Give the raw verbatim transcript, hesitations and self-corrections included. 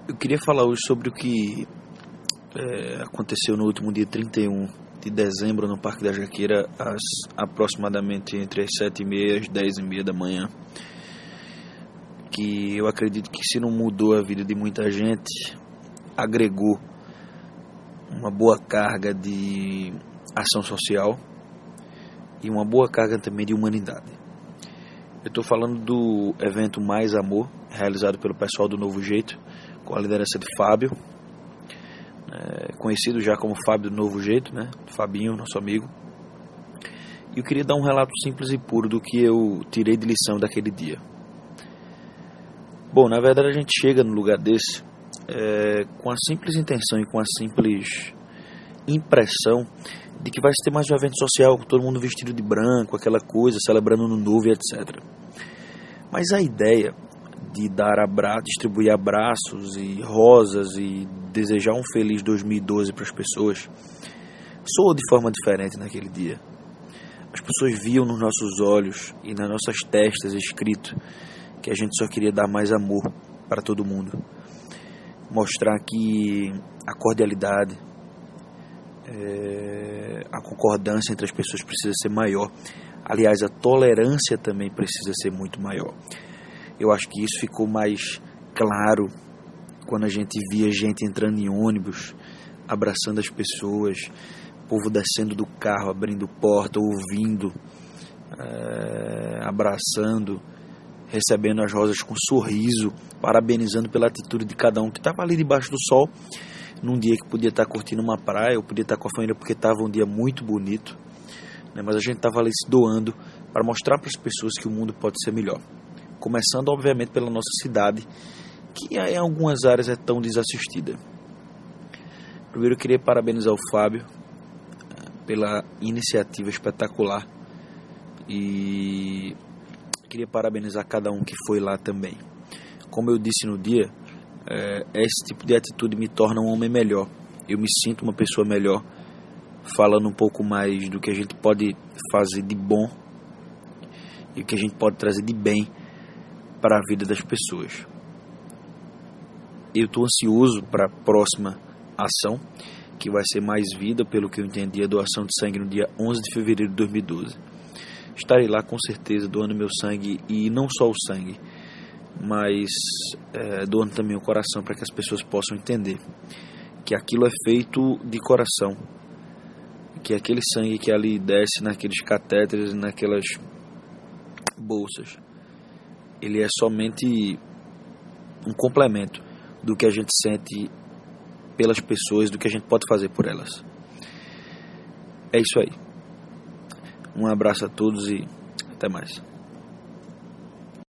Eu queria falar hoje sobre o que é, aconteceu no último dia trinta e um de dezembro no Parque da Jaqueira, às aproximadamente entre as sete e meia e as dez e meia da manhã, que eu acredito que, se não mudou a vida de muita gente, agregou uma boa carga de ação social e uma boa carga também de humanidade. Eu estou falando do evento Mais Amor, realizado pelo pessoal do Novo Jeito, com a liderança de Fábio, é, conhecido já como Fábio do Novo Jeito, né? Fabinho, nosso amigo. E eu queria dar um relato simples e puro do que eu tirei de lição daquele dia. Bom, na verdade a gente chega no lugar desse é, com a simples intenção e com a simples impressão de que vai ter mais um evento social com todo mundo vestido de branco, aquela coisa, celebrando o Ano Novo e etcétera. Mas a ideia de dar abraço, distribuir abraços e rosas e desejar um feliz dois mil e doze para as pessoas soou de forma diferente naquele dia. As pessoas viam nos nossos olhos e nas nossas testas escrito que a gente só queria dar mais amor para todo mundo, mostrar que a cordialidade, é, a concordância entre as pessoas precisa ser maior. Aliás, a tolerância também precisa ser muito maior. Eu acho que isso ficou mais claro quando a gente via gente entrando em ônibus, abraçando as pessoas, povo descendo do carro, abrindo porta, ouvindo, é, abraçando, recebendo as rosas com sorriso, parabenizando pela atitude de cada um que estava ali debaixo do sol, num dia que podia estar curtindo uma praia, ou podia estar com a família porque estava um dia muito bonito, né? Mas a gente estava ali se doando para mostrar para as pessoas que o mundo pode ser melhor. Começando, obviamente, pela nossa cidade, que em algumas áreas é tão desassistida. Primeiro, eu queria parabenizar o Fábio pela iniciativa espetacular e queria parabenizar cada um que foi lá também. Como eu disse no dia, é, esse tipo de atitude me torna um homem melhor. Eu me sinto uma pessoa melhor, falando um pouco mais do que a gente pode fazer de bom e o que a gente pode trazer de bem para a vida das pessoas. Eu estou ansioso para a próxima ação, que vai ser Mais Vida, pelo que eu entendi, a doação de sangue no dia onze de fevereiro de dois mil e doze. Estarei lá com certeza doando meu sangue, e não só o sangue, mas é, doando também o coração, para que as pessoas possam entender que aquilo é feito de coração, que aquele sangue que ali desce naqueles catéteres, naquelas bolsas, ele é somente um complemento do que a gente sente pelas pessoas, do que a gente pode fazer por elas. É isso aí. Um abraço a todos e até mais.